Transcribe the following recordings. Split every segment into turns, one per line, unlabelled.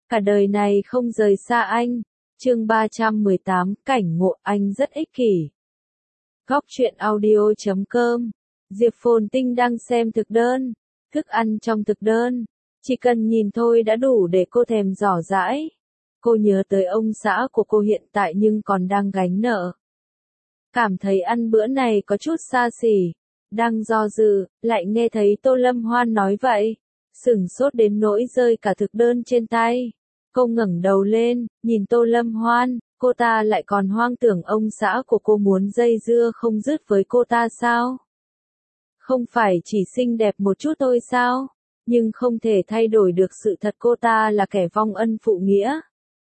cả đời này không rời xa anh. Chương 318, cảnh ngộ anh rất ích kỷ. Góc truyện audio.com. Diệp Phồn Tinh đang xem thực đơn, thức ăn trong thực đơn, chỉ cần nhìn thôi đã đủ để cô thèm dò dãi. Cô nhớ tới ông xã của cô hiện tại nhưng còn đang gánh nợ. Cảm thấy ăn bữa này có chút xa xỉ, đang do dự, lại nghe thấy Tô Lâm Hoan nói vậy, sửng sốt đến nỗi rơi cả thực đơn trên tay. Cô ngẩng đầu lên, nhìn Tô Lâm Hoan, cô ta lại còn hoang tưởng ông xã của cô muốn dây dưa không dứt với cô ta sao? Không phải chỉ xinh đẹp một chút thôi sao? Nhưng không thể thay đổi được sự thật cô ta là kẻ vong ân phụ nghĩa.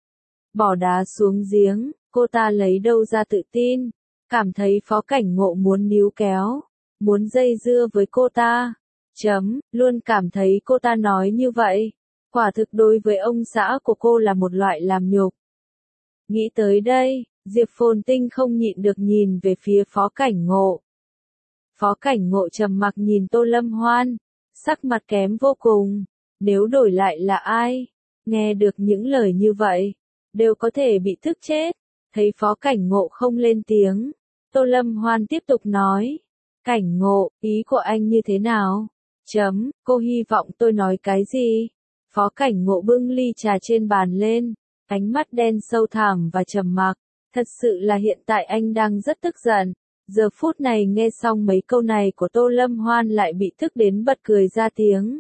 Bỏ đá xuống giếng, cô ta lấy đâu ra tự tin, cảm thấy Phó Cảnh Ngộ muốn níu kéo, muốn dây dưa với cô ta. Luôn cảm thấy cô ta nói như vậy, quả thực đối với ông xã của cô là một loại làm nhục. Nghĩ tới đây, Diệp Phồn Tinh không nhịn được nhìn về phía Phó Cảnh Ngộ. Phó Cảnh Ngộ trầm mặc nhìn Tô Lâm Hoan, sắc mặt kém vô cùng. Nếu đổi lại là ai, nghe được những lời như vậy, đều có thể bị tức chết. Thấy Phó Cảnh Ngộ không lên tiếng, Tô Lâm Hoan tiếp tục nói. Cảnh Ngộ, ý của anh như thế nào? Cô hy vọng tôi nói cái gì? Phó Cảnh Ngộ bưng ly trà trên bàn lên, ánh mắt đen sâu thẳm và trầm mặc. Thật sự là hiện tại anh đang rất tức giận. Giờ phút này nghe xong mấy câu này của Tô Lâm Hoan lại bị tức đến bật cười ra tiếng.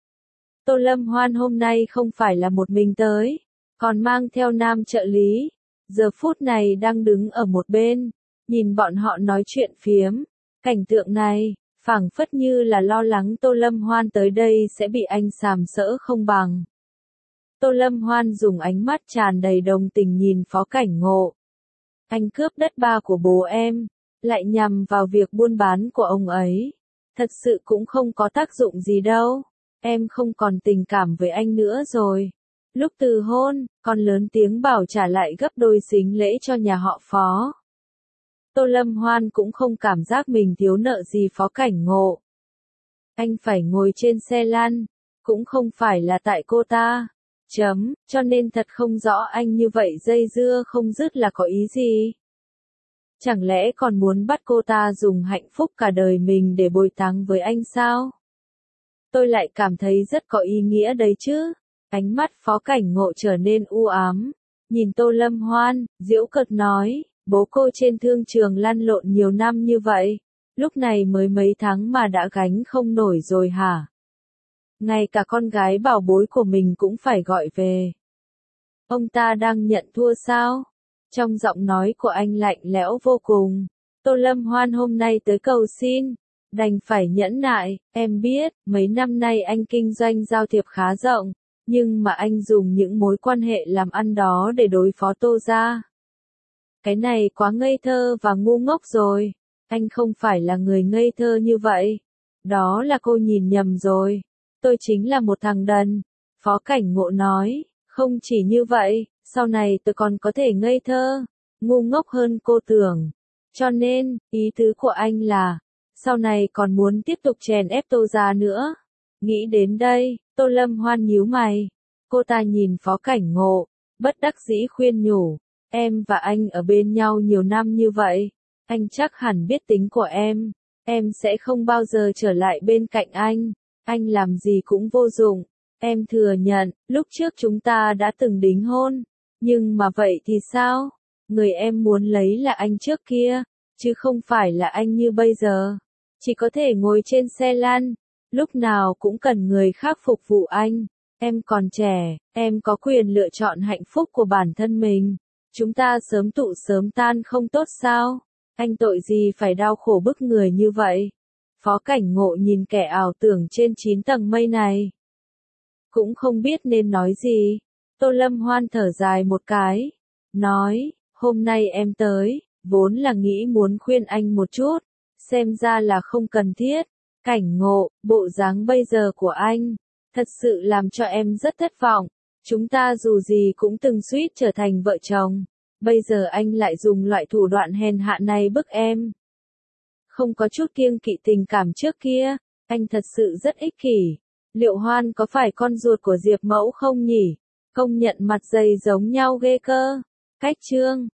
Tô Lâm Hoan hôm nay không phải là một mình tới, còn mang theo nam trợ lý. Giờ phút này đang đứng ở một bên, nhìn bọn họ nói chuyện phiếm. Cảnh tượng này, phảng phất như là lo lắng Tô Lâm Hoan tới đây sẽ bị anh sàm sỡ không bằng. Tô Lâm Hoan dùng ánh mắt tràn đầy đồng tình nhìn Phó Cảnh Ngộ. Anh cướp đất ba của bố em, lại nhằm vào việc buôn bán của ông ấy. Thật sự cũng không có tác dụng gì đâu. Em không còn tình cảm với anh nữa rồi. Lúc từ hôn, còn lớn tiếng bảo trả lại gấp đôi sính lễ cho nhà họ Phó. Tô Lâm Hoan cũng không cảm giác mình thiếu nợ gì Phó Cảnh Ngộ. Anh phải ngồi trên xe lăn, cũng không phải là tại cô ta. Cho nên thật không rõ anh như vậy dây dưa không dứt là có ý gì. Chẳng lẽ còn muốn bắt cô ta dùng hạnh phúc cả đời mình để bồi táng với anh sao? Tôi lại cảm thấy rất có ý nghĩa đấy chứ. Ánh mắt Phó Cảnh Ngộ trở nên u ám, nhìn Tô Lâm Hoan, giễu cợt nói, bố cô trên thương trường lăn lộn nhiều năm như vậy, lúc này mới mấy tháng mà đã gánh không nổi rồi hả? Ngay cả con gái bảo bối của mình cũng phải gọi về. Ông ta đang nhận thua sao? Trong giọng nói của anh lạnh lẽo vô cùng. Tô Lâm Hoan hôm nay tới cầu xin, đành phải nhẫn nại. Em biết, mấy năm nay anh kinh doanh giao thiệp khá rộng, nhưng mà anh dùng những mối quan hệ làm ăn đó để đối phó Tô gia. Cái này quá ngây thơ và ngu ngốc rồi. Anh không phải là người ngây thơ như vậy. Đó là cô nhìn nhầm rồi. Tôi chính là một thằng đần. Phó Cảnh Ngộ nói, không chỉ như vậy, sau này tôi còn có thể ngây thơ, ngu ngốc hơn cô tưởng. Cho nên, ý tứ của anh là, sau này còn muốn tiếp tục chèn ép Tô gia nữa. Nghĩ đến đây, Tô Lâm Hoan nhíu mày. Cô ta nhìn Phó Cảnh Ngộ, bất đắc dĩ khuyên nhủ. Em và anh ở bên nhau nhiều năm như vậy, anh chắc hẳn biết tính của em sẽ không bao giờ trở lại bên cạnh anh làm gì cũng vô dụng. Em thừa nhận, lúc trước chúng ta đã từng đính hôn, nhưng mà vậy thì sao? Người em muốn lấy là anh trước kia, chứ không phải là anh như bây giờ. Chỉ có thể ngồi trên xe lăn, lúc nào cũng cần người khác phục vụ anh. Em còn trẻ, em có quyền lựa chọn hạnh phúc của bản thân mình. Chúng ta sớm tụ sớm tan không tốt sao? Anh tội gì phải đau khổ bức người như vậy? Phó Cảnh Ngộ nhìn kẻ ảo tưởng trên 9 tầng mây này. Cũng không biết nên nói gì. Tô Lâm Hoan thở dài một cái. Nói, hôm nay em tới, vốn là nghĩ muốn khuyên anh một chút. Xem ra là không cần thiết. Cảnh Ngộ, bộ dáng bây giờ của anh, thật sự làm cho em rất thất vọng. Chúng ta dù gì cũng từng suýt trở thành vợ chồng. Bây giờ anh lại dùng loại thủ đoạn hèn hạ này bức em. Không có chút kiêng kỵ tình cảm trước kia, anh thật sự rất ích kỷ. Liệu Hoan có phải con ruột của Diệp Mẫu không nhỉ? Công nhận mặt dày giống nhau ghê cơ. Cách chương